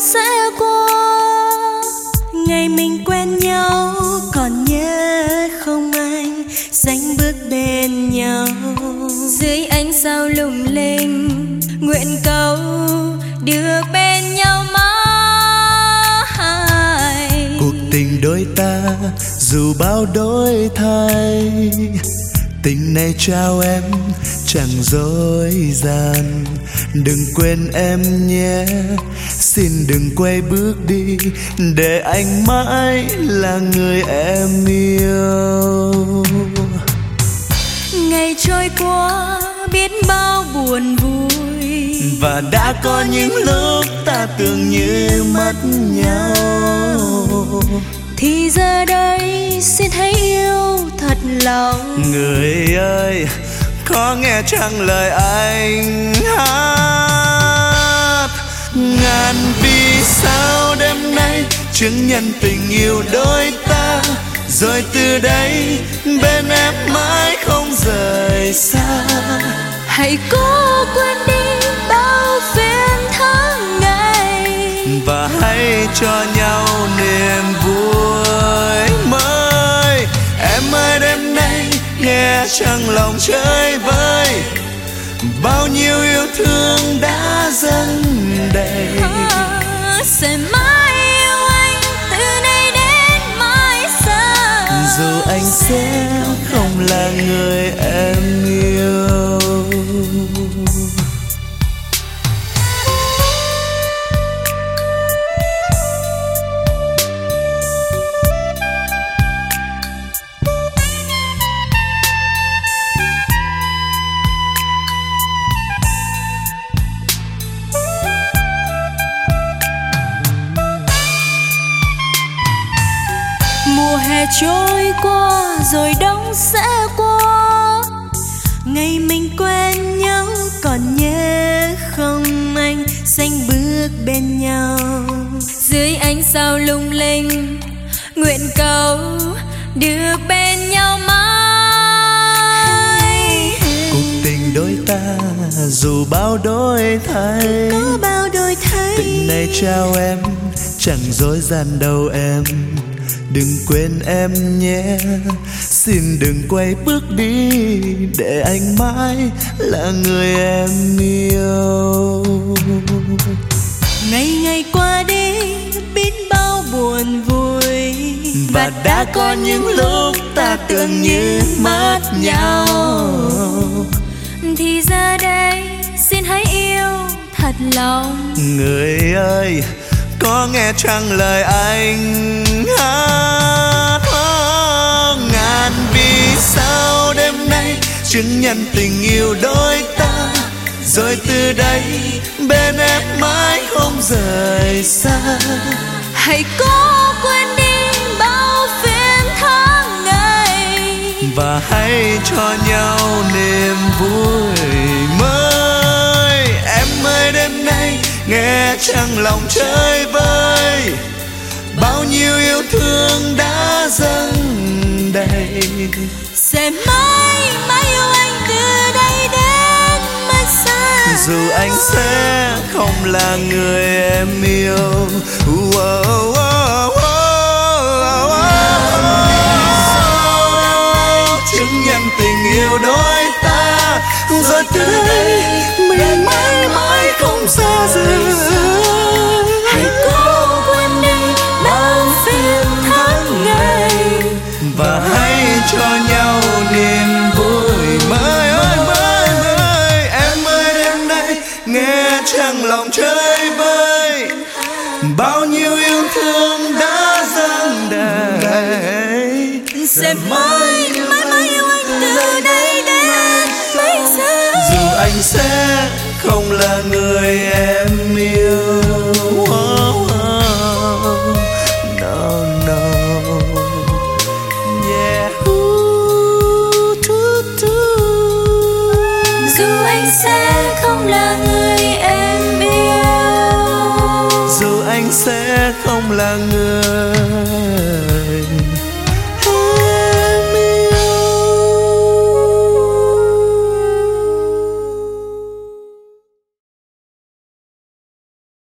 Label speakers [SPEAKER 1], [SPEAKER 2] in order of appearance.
[SPEAKER 1] sẽ qua. Ngày mình quen nhau còn nhớ không anh, sánh bước bên nhau dưới ánh sao lung linh, nguyện cầu được bên nhau mãi.
[SPEAKER 2] Cuộc tình đôi ta dù bao đổi thay, tình này trao em chẳng dối gian. Đừng quên em nhé, xin đừng quay bước đi, để anh mãi là người em yêu.
[SPEAKER 1] Ngày trôi qua biết bao buồn vui,
[SPEAKER 2] và đã có những lúc ta tưởng như mất nhau.
[SPEAKER 1] thì giờ đây xin hãy yêu thật lòng.
[SPEAKER 2] Người ơi, có nghe chăng lời anh hát? Ngàn vì sao đêm nay chứng nhân tình yêu đôi ta, rồi từ đây bên em mãi không rời xa.
[SPEAKER 1] Hãy cố quên đi bao phiền tháng ngày,
[SPEAKER 2] và hãy cho nhau niềm vui mới. Em ơi đêm nay nghe chăng lòng chơi vơi, bao nhiêu yêu thương đã dâng đầy.
[SPEAKER 1] Sẽ mãi yêu anh từ nay đến mãi xa,
[SPEAKER 2] dù anh sẽ không là người em yêu.
[SPEAKER 1] Mùa hè trôi qua rồi đông sẽ qua, ngày mình quen nhau còn nhớ không anh, xanh bước bên nhau dưới ánh sao lung linh, nguyện cầu được bên nhau mãi.
[SPEAKER 2] Cuộc tình đôi ta dù bao đổi thay,
[SPEAKER 1] Có bao đổi thay,
[SPEAKER 2] tình này trao em chẳng dối gian đâu em. Đừng quên em nhé, xin đừng quay bước đi, để anh mãi là người em yêu.
[SPEAKER 1] ngày ngày qua đi biết bao buồn vui,
[SPEAKER 2] và đã có những lúc ta tưởng như mất nhau.
[SPEAKER 1] thì giờ đây xin hãy yêu thật lòng.
[SPEAKER 2] Người ơi, có nghe chăng lời anh hát? Ngàn vì sao đêm nay chứng nhân tình yêu đôi ta, rồi từ đây bên em mãi không rời xa.
[SPEAKER 1] Hãy cố quên đi bao phiền tháng ngày,
[SPEAKER 2] và hãy cho nhau niềm vui mới. Em ơi đêm nay nghe chăng lòng chơi vơi, bao nhiêu yêu thương đã dâng đầy.
[SPEAKER 1] sẽ mãi mãi yêu anh từ đây đến mãi xa,
[SPEAKER 2] dù anh sẽ không là người em yêu. Chứng nhân tình yêu đôi ta, rồi từ đây mình mãi mãi không xa rời.
[SPEAKER 1] hãy cố quên đi bao phiền tháng ngày,
[SPEAKER 2] và hãy cho nhau niềm vui mới. Em ơi đêm nay nghe chăng lòng chơi vơi, bao nhiêu yêu thương đã dâng đầy.
[SPEAKER 1] sẽ mãi mãi mãi yêu anh từ đây đến mãi xa,
[SPEAKER 2] dù anh sẽ không là người em yêu. No, no. Yeah.
[SPEAKER 1] dù anh sẽ không là người em yêu,
[SPEAKER 2] Dù anh sẽ không là người